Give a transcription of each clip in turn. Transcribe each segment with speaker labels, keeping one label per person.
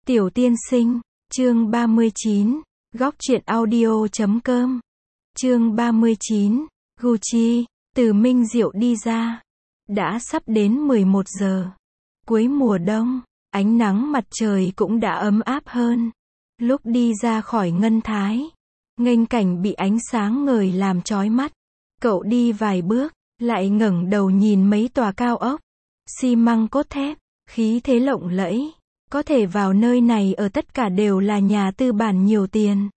Speaker 1: Tiểu tiên sinh, chương 39, góc truyện audio.com. Chương 39, Gucci, từ Minh Diệu đi ra. Đã sắp đến 11 giờ. Cuối mùa đông, ánh nắng mặt trời cũng đã ấm áp hơn. Lúc đi ra khỏi ngân thái, nghênh cảnh bị ánh sáng ngời làm chói mắt. Cậu đi vài bước, lại ngẩng đầu nhìn mấy tòa cao ốc, xi măng cốt thép, khí thế lộng lẫy. Có thể vào nơi này ở tất cả đều là nhà tư bản nhiều tiền.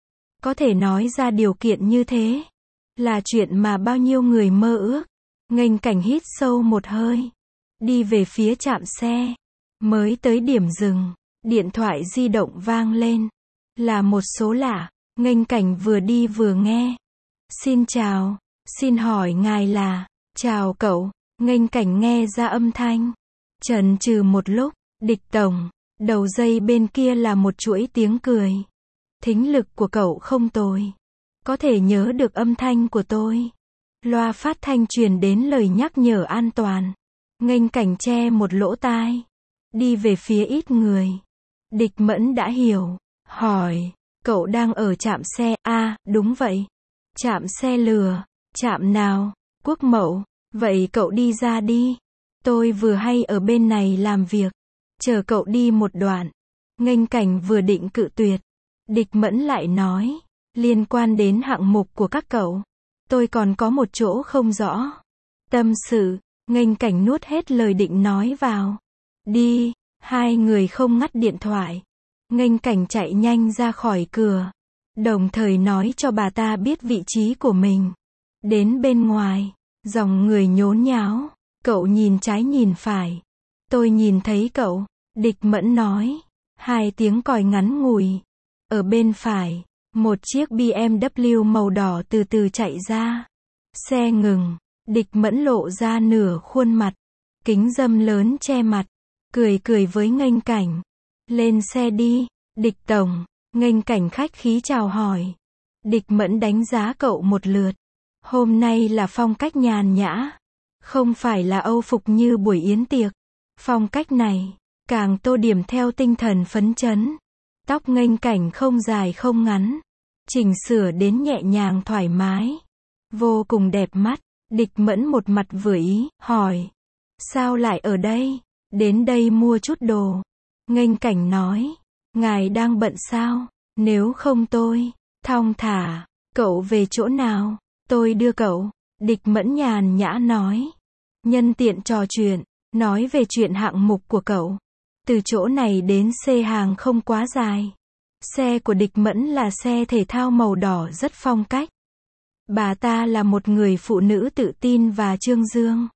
Speaker 1: Có thể nói ra điều kiện như thế, là chuyện mà bao nhiêu người mơ ước. Nghênh cảnh hít sâu một hơi, đi về phía trạm xe. Mới tới điểm dừng, điện thoại di động vang lên. Là một số lạ, nghênh cảnh vừa đi vừa nghe. Xin chào, xin hỏi ngài là, chào cậu, nghênh cảnh nghe ra âm thanh. Chần chừ một lúc, Địch tổng, đầu dây bên kia là một chuỗi tiếng cười. Thính lực của cậu không tồi, có thể nhớ được âm thanh của tôi. Loa phát thanh truyền đến lời nhắc nhở an toàn. Nghênh cảnh che một lỗ tai, đi về phía ít người. Địch Mẫn đã hiểu, hỏi, cậu đang ở trạm xe, đúng vậy. Trạm xe lừa, trạm nào, Quốc Mậu, vậy cậu đi ra đi. Tôi vừa hay ở bên này làm việc, chờ cậu đi một đoạn. Nghênh cảnh vừa định cự tuyệt, Địch Mẫn lại nói, liên quan đến hạng mục của các cậu, tôi còn có một chỗ không rõ. Tâm sự, nghênh cảnh nuốt hết lời định nói vào. Đi, hai người không ngắt điện thoại. Nghênh cảnh chạy nhanh ra khỏi cửa, đồng thời nói cho bà ta biết vị trí của mình. Đến bên ngoài, dòng người nhốn nháo, cậu nhìn trái nhìn phải. Tôi nhìn thấy cậu, Địch Mẫn nói. Hai tiếng còi ngắn ngủi. Ở bên phải, một chiếc BMW màu đỏ từ từ chạy ra. Xe ngừng, Địch Mẫn lộ ra nửa khuôn mặt, kính râm lớn che mặt, cười cười với nghênh cảnh. Lên xe đi, Địch tổng, nghênh cảnh khách khí chào hỏi. Địch Mẫn đánh giá cậu một lượt. Hôm nay là phong cách nhàn nhã, không phải là âu phục như buổi yến tiệc. Phong cách này, càng tô điểm theo tinh thần phấn chấn. Tóc nghênh cảnh không dài không ngắn, chỉnh sửa đến nhẹ nhàng thoải mái, vô cùng đẹp mắt. Địch Mẫn một mặt vừa ý, hỏi, sao lại ở đây? Đến đây mua chút đồ. Nghênh cảnh nói, ngài đang bận sao? Nếu không tôi, thong thả, cậu về chỗ nào? Tôi đưa cậu. Địch Mẫn nhàn nhã nói, nhân tiện trò chuyện, nói về chuyện hạng mục của cậu. Từ chỗ này đến C hàng không quá dài. Xe của Địch Mẫn là xe thể thao màu đỏ rất phong cách. Bà ta là một người phụ nữ tự tin và trương dương.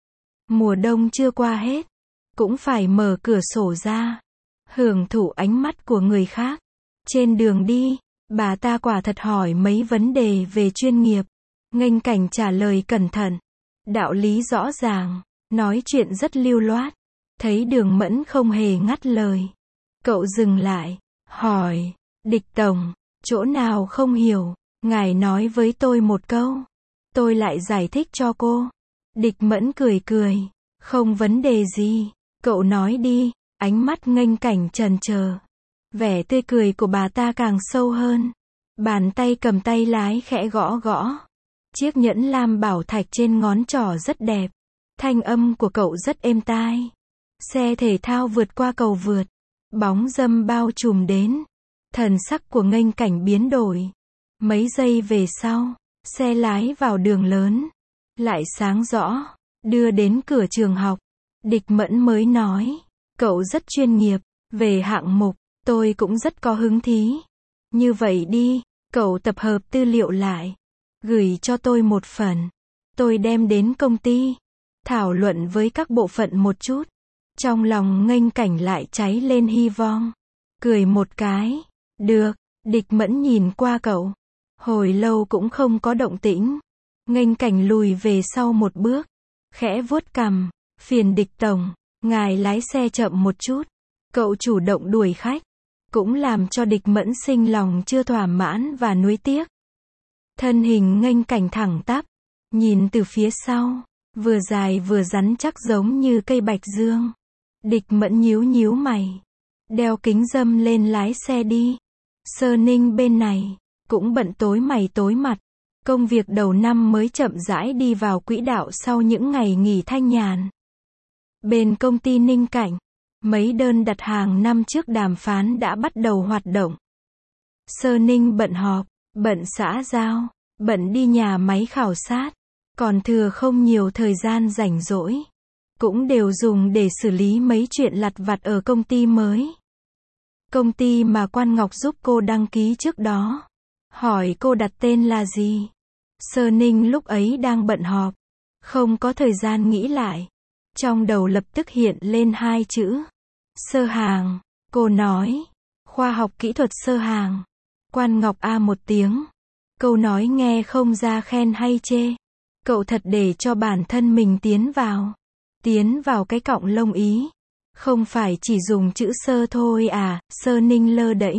Speaker 1: Mùa đông chưa qua hết, cũng phải mở cửa sổ ra, hưởng thụ ánh mắt của người khác. Trên đường đi, bà ta quả thật hỏi mấy vấn đề về chuyên nghiệp. Nghênh cảnh trả lời cẩn thận, đạo lý rõ ràng, nói chuyện rất lưu loát. Thấy Đường Mẫn không hề ngắt lời, cậu dừng lại, hỏi, Địch tổng, chỗ nào không hiểu, ngài nói với tôi một câu, tôi lại giải thích cho cô. Địch Mẫn cười cười, không vấn đề gì, cậu nói đi. Ánh mắt nghênh cảnh trần chờ, vẻ tươi cười của bà ta càng sâu hơn. Bàn tay cầm tay lái khẽ gõ gõ. Chiếc nhẫn lam bảo thạch trên ngón trỏ rất đẹp. Thanh âm của cậu rất êm tai. Xe thể thao vượt qua cầu vượt, bóng râm bao trùm đến. Thần sắc của nghênh cảnh biến đổi. Mấy giây về sau, xe lái vào đường lớn, lại sáng rõ, đưa đến cửa trường học. Địch Mẫn mới nói, cậu rất chuyên nghiệp, về hạng mục, tôi cũng rất có hứng thí. Như vậy đi, cậu tập hợp tư liệu lại, gửi cho tôi một phần. Tôi đem đến công ty, thảo luận với các bộ phận một chút. Trong lòng nghênh cảnh lại cháy lên hy vọng. Cười một cái, được. Địch Mẫn nhìn qua cậu, hồi lâu cũng không có động tĩnh. Nghênh cảnh lùi về sau một bước, khẽ vuốt cằm, phiền Địch tổng, ngài lái xe chậm một chút. Cậu chủ động đuổi khách, cũng làm cho Địch Mẫn sinh lòng chưa thỏa mãn và nuối tiếc. Thân hình nghênh cảnh thẳng tắp, nhìn từ phía sau, vừa dài vừa rắn chắc giống như cây bạch dương. Địch Mẫn nhíu nhíu mày, đeo kính râm lên lái xe đi. Sơ Ninh bên này, cũng bận tối mày tối mặt. Công việc đầu năm mới chậm rãi đi vào quỹ đạo sau những ngày nghỉ thanh nhàn. Bên công ty Ninh Cảnh, mấy đơn đặt hàng năm trước đàm phán đã bắt đầu hoạt động. Sơ Ninh bận họp, bận xã giao, bận đi nhà máy khảo sát, còn thừa không nhiều thời gian rảnh rỗi. Cũng đều dùng để xử lý mấy chuyện lặt vặt ở công ty mới. Công ty mà Quan Ngọc giúp cô đăng ký trước đó. Hỏi cô đặt tên là gì? Sơ Ninh lúc ấy đang bận họp, không có thời gian nghĩ lại. Trong đầu lập tức hiện lên hai chữ. Sơ Hàng. Cô nói. Khoa học kỹ thuật Sơ Hàng. Quan Ngọc a một tiếng. Câu nói nghe không ra khen hay chê. Cậu thật để cho bản thân mình tiến vào. Tiến vào cái cọng lông ý. Không phải chỉ dùng chữ sơ thôi à, Sơ Ninh lơ đễnh.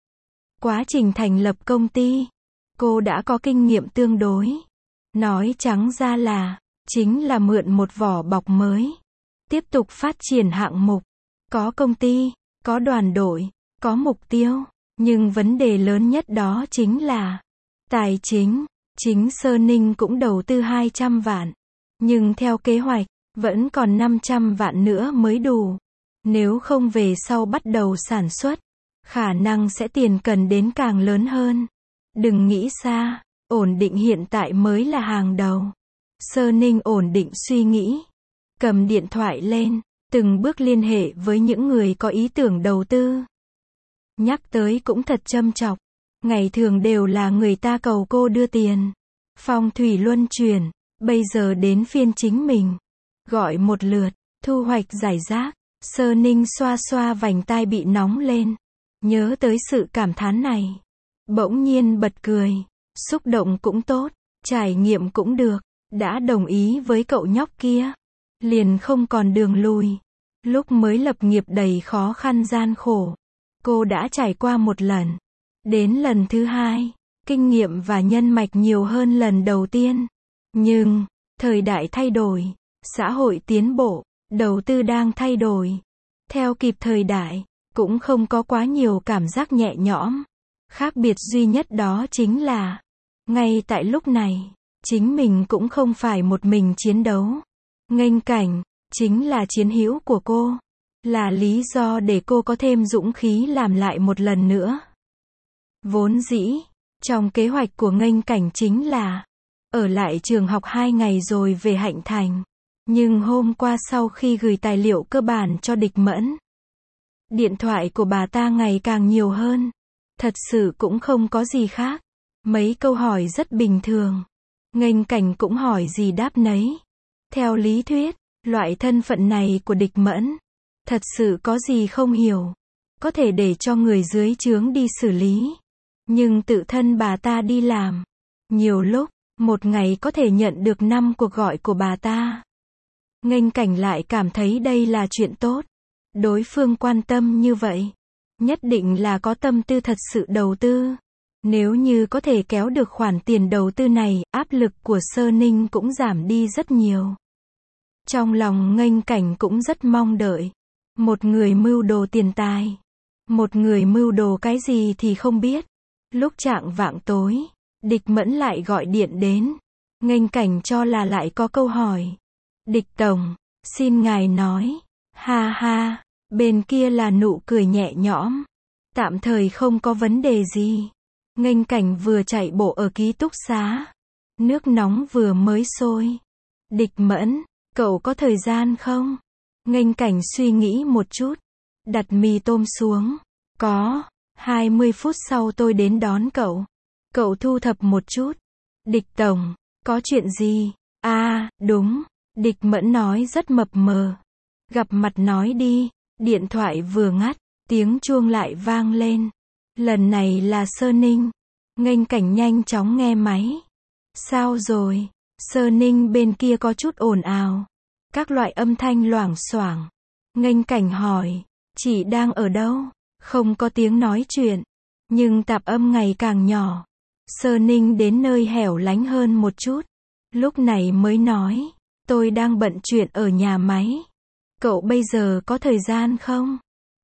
Speaker 1: Quá trình thành lập công ty, cô đã có kinh nghiệm tương đối. Nói trắng ra là, chính là mượn một vỏ bọc mới. Tiếp tục phát triển hạng mục. Có công ty, có đoàn đội, có mục tiêu. Nhưng vấn đề lớn nhất đó chính là tài chính. Chính Sơ Ninh cũng đầu tư 200 vạn. Nhưng theo kế hoạch, vẫn còn 500 vạn nữa mới đủ. Nếu không về sau bắt đầu sản xuất, khả năng sẽ tiền cần đến càng lớn hơn. Đừng nghĩ xa, ổn định hiện tại mới là hàng đầu. Sơ Ninh ổn định suy nghĩ. Cầm điện thoại lên, từng bước liên hệ với những người có ý tưởng đầu tư. Nhắc tới cũng thật châm chọc. Ngày thường đều là người ta cầu cô đưa tiền. Phong thủy luân chuyển, bây giờ đến phiên chính mình. Gọi một lượt, thu hoạch giải rác. Sơ Ninh xoa xoa vành tai bị nóng lên. Nhớ tới sự cảm thán này. Bỗng nhiên bật cười. Xúc động cũng tốt, trải nghiệm cũng được. Đã đồng ý với cậu nhóc kia. Liền không còn đường lùi. Lúc mới lập nghiệp đầy khó khăn gian khổ. Cô đã trải qua một lần. Đến lần thứ hai, kinh nghiệm và nhân mạch nhiều hơn lần đầu tiên. Nhưng, thời đại thay đổi. Xã hội tiến bộ. Đầu tư đang thay đổi. Theo kịp thời đại, cũng không có quá nhiều cảm giác nhẹ nhõm. Khác biệt duy nhất đó chính là, ngay tại lúc này, chính mình cũng không phải một mình chiến đấu. Nghênh Cảnh, chính là chiến hữu của cô. Là lý do để cô có thêm dũng khí làm lại một lần nữa. Vốn dĩ, trong kế hoạch của Nghênh Cảnh chính là, ở lại trường học 2 ngày rồi về Hạnh Thành. Nhưng hôm qua sau khi gửi tài liệu cơ bản cho Địch Mẫn, điện thoại của bà ta ngày càng nhiều hơn. Thật sự cũng không có gì khác. Mấy câu hỏi rất bình thường. Nghênh Cảnh cũng hỏi gì đáp nấy. Theo lý thuyết, loại thân phận này của Địch Mẫn, thật sự có gì không hiểu. Có thể để cho người dưới trướng đi xử lý. Nhưng tự thân bà ta đi làm. Nhiều lúc, một ngày có thể nhận được 5 cuộc gọi của bà ta. Nghênh Cảnh lại cảm thấy đây là chuyện tốt. Đối phương quan tâm như vậy, nhất định là có tâm tư thật sự đầu tư. Nếu như có thể kéo được khoản tiền đầu tư này, áp lực của Sơ Ninh cũng giảm đi rất nhiều. Trong lòng Nghênh Cảnh cũng rất mong đợi. Một người mưu đồ tiền tài. Một người mưu đồ cái gì thì không biết. Lúc chạng vạng tối, Địch Mẫn lại gọi điện đến. Nghênh Cảnh cho là lại có câu hỏi. Địch Tổng, xin ngài nói. Ha ha, bên kia là nụ cười nhẹ nhõm. Tạm thời không có vấn đề gì. Nghênh Cảnh vừa chạy bộ ở ký túc xá. Nước nóng vừa mới sôi. Địch Mẫn, cậu có thời gian không? Nghênh Cảnh suy nghĩ một chút. Đặt mì tôm xuống. Có, 20 phút sau tôi đến đón cậu. Cậu thu thập một chút. Địch Tổng, có chuyện gì? À, đúng. Địch Mẫn nói rất mập mờ. Gặp mặt nói đi. Điện thoại vừa ngắt, tiếng chuông lại vang lên. Lần này là Sơ Ninh. Nghênh Cảnh nhanh chóng nghe máy. Sao rồi? Sơ Ninh bên kia có chút ồn ào. Các loại âm thanh loảng xoảng. Nghênh Cảnh hỏi. Chị đang ở đâu? Không có tiếng nói chuyện. Nhưng tạp âm ngày càng nhỏ. Sơ Ninh đến nơi hẻo lánh hơn một chút. Lúc này mới nói. Tôi đang bận chuyện ở nhà máy. Cậu bây giờ có thời gian không?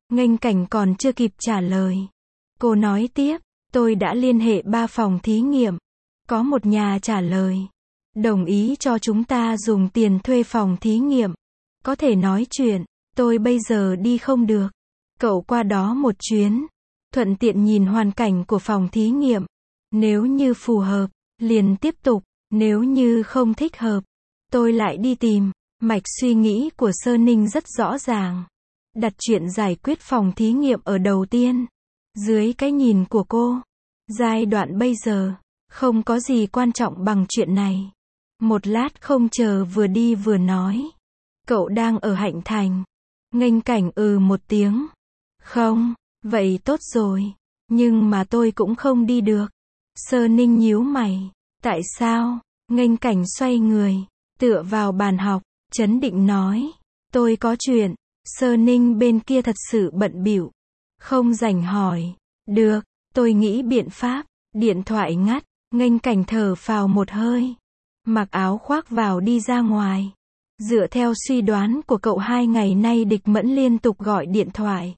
Speaker 1: Nghênh Cảnh còn chưa kịp trả lời. Cô nói tiếp, tôi đã liên hệ 3 phòng thí nghiệm. Có một nhà trả lời. Đồng ý cho chúng ta dùng tiền thuê phòng thí nghiệm. Có thể nói chuyện, tôi bây giờ đi không được. Cậu qua đó một chuyến. Thuận tiện nhìn hoàn cảnh của phòng thí nghiệm. Nếu như phù hợp, liền tiếp tục. Nếu như không thích hợp, tôi lại đi tìm. Mạch suy nghĩ của Sơ Ninh rất rõ ràng. Đặt chuyện giải quyết phòng thí nghiệm ở đầu tiên. Dưới cái nhìn của cô, giai đoạn bây giờ, không có gì quan trọng bằng chuyện này. Một lát không chờ vừa đi vừa nói. Cậu đang ở Hạnh Thành. Nghênh Cảnh một tiếng. Không, vậy tốt rồi. Nhưng mà tôi cũng không đi được. Sơ Ninh nhíu mày. Tại sao? Nghênh Cảnh xoay người, tựa vào bàn học, trấn định nói. Tôi có chuyện. Sơ Ninh bên kia thật sự bận bịu, không rảnh hỏi. Được, tôi nghĩ biện pháp. Điện thoại ngắt, Nghênh Cảnh thở phào một hơi. Mặc áo khoác vào đi ra ngoài. Dựa theo suy đoán của cậu 2 ngày nay Địch Mẫn liên tục gọi điện thoại.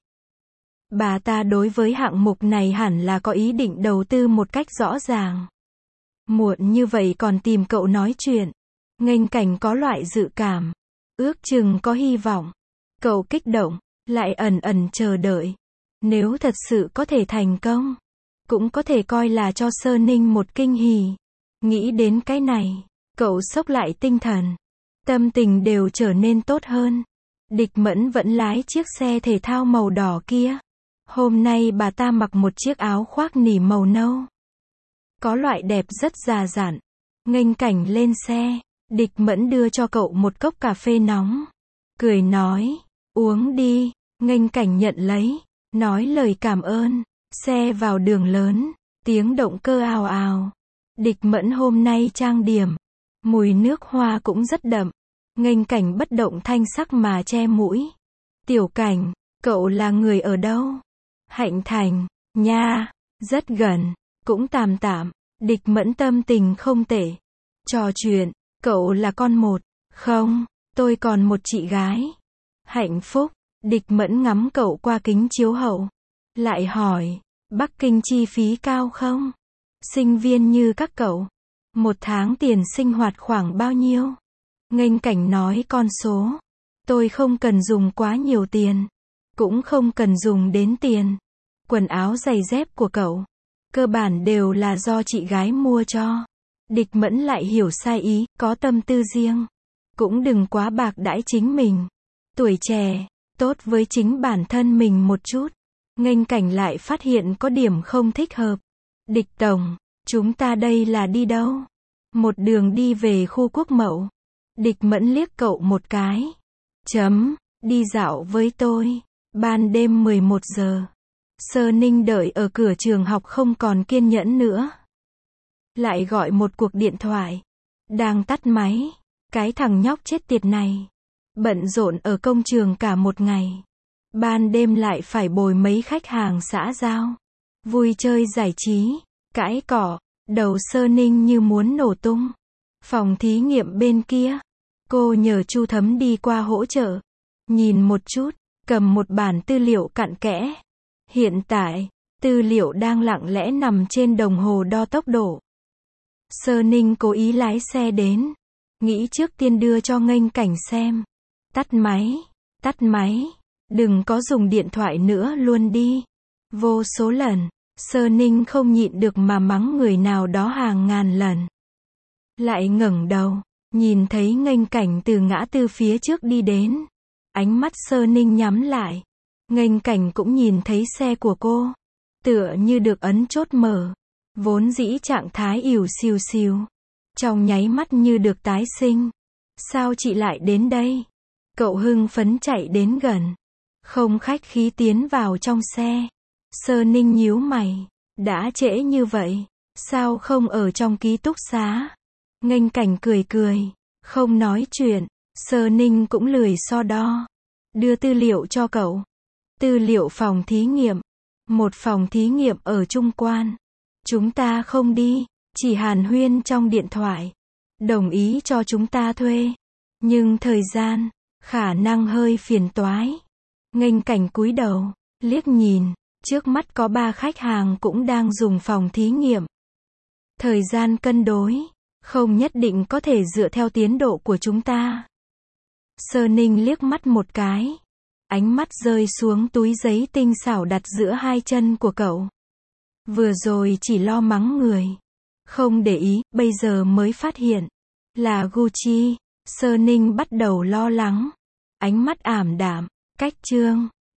Speaker 1: Bà ta đối với hạng mục này hẳn là có ý định đầu tư một cách rõ ràng. Muộn như vậy còn tìm cậu nói chuyện. Nghênh Cảnh có loại dự cảm. Ước chừng có hy vọng. Cậu kích động, lại ẩn ẩn chờ đợi. Nếu thật sự có thể thành công, cũng có thể coi là cho Sơ Ninh một kinh hỉ. Nghĩ đến cái này, cậu xốc lại tinh thần. Tâm tình đều trở nên tốt hơn. Địch Mẫn vẫn lái chiếc xe thể thao màu đỏ kia. Hôm nay bà ta mặc một chiếc áo khoác nỉ màu nâu. Có loại đẹp rất già dặn. Nghênh Cảnh lên xe. Địch Mẫn đưa cho cậu một cốc cà phê nóng. Cười nói, uống đi. Nghênh Cảnh nhận lấy. Nói lời cảm ơn. Xe vào đường lớn. Tiếng động cơ ào ào. Địch Mẫn hôm nay trang điểm. Mùi nước hoa cũng rất đậm. Nghênh Cảnh bất động thanh sắc mà che mũi. Tiểu Cảnh, cậu là người ở đâu? Hạnh Thành, nha, rất gần, cũng tạm tạm. Địch Mẫn tâm tình không tệ. Trò chuyện, cậu là con một? Không, tôi còn một chị gái. Hạnh phúc. Địch Mẫn ngắm cậu qua kính chiếu hậu. Lại hỏi, Bắc Kinh chi phí cao không? Sinh viên như các cậu, một tháng tiền sinh hoạt khoảng bao nhiêu? Nghênh Cảnh nói con số. Tôi không cần dùng quá nhiều tiền. Cũng không cần dùng đến tiền. Quần áo giày dép của cậu, cơ bản đều là do chị gái mua cho. Địch Mẫn lại hiểu sai ý, có tâm tư riêng. Cũng đừng quá bạc đãi chính mình. Tuổi trẻ, tốt với chính bản thân mình một chút. Nghênh Cảnh lại phát hiện có điểm không thích hợp. Địch Tổng, chúng ta đây là đi đâu? Một đường đi về khu Quốc Mậu. Địch Mẫn liếc cậu một cái. Đi dạo với tôi. Ban đêm 11 giờ. Sơ Ninh đợi ở cửa trường học không còn kiên nhẫn nữa. Lại gọi một cuộc điện thoại. Đang tắt máy. Cái thằng nhóc chết tiệt này. Bận rộn ở công trường cả một ngày. Ban đêm lại phải bồi mấy khách hàng xã giao. Vui chơi giải trí. Cãi cọ. Đầu Sơ Ninh như muốn nổ tung. Phòng thí nghiệm bên kia. Cô nhờ Chu Thấm đi qua hỗ trợ. Nhìn một chút. Cầm một bản tư liệu cặn kẽ. Hiện tại, tư liệu đang lặng lẽ nằm trên đồng hồ đo tốc độ. Sơ Ninh cố ý lái xe đến. Nghĩ trước tiên đưa cho Nghênh Cảnh xem. Tắt máy. Đừng có dùng điện thoại nữa luôn đi. Vô số lần, Sơ Ninh không nhịn được mà mắng người nào đó hàng ngàn lần. Lại ngẩng đầu, nhìn thấy Nghênh Cảnh từ ngã tư phía trước đi đến. Ánh mắt Sơ Ninh nhắm lại. Nghênh Cảnh cũng nhìn thấy xe của cô. Tựa như được ấn chốt mở. Vốn dĩ trạng thái ỉu xìu xìu. Trong nháy mắt như được tái sinh. Sao chị lại đến đây? Cậu hưng phấn chạy đến gần. Không khách khí tiến vào trong xe. Sơ Ninh nhíu mày. Đã trễ như vậy. Sao không ở trong ký túc xá? Nghênh Cảnh cười cười. Không nói chuyện. Sơ Ninh cũng lười so đo. Đưa tư liệu cho cậu. Tư liệu phòng thí nghiệm. Một phòng thí nghiệm ở Trung Quan. Chúng ta không đi. Chỉ hàn huyên trong điện thoại. Đồng ý cho chúng ta thuê. Nhưng thời gian, khả năng hơi phiền toái. Nghênh Cảnh cúi đầu. Liếc nhìn, trước mắt có 3 khách hàng cũng đang dùng phòng thí nghiệm. Thời gian cân đối, không nhất định có thể dựa theo tiến độ của chúng ta. Sơ Ninh liếc mắt một cái. Ánh mắt rơi xuống túi giấy tinh xảo đặt giữa hai chân của cậu. Vừa rồi chỉ lo mắng người. Không để ý, bây giờ mới phát hiện. Là Gucci. Sơ Ninh bắt đầu lo lắng. Ánh mắt ảm đạm. Cách chương.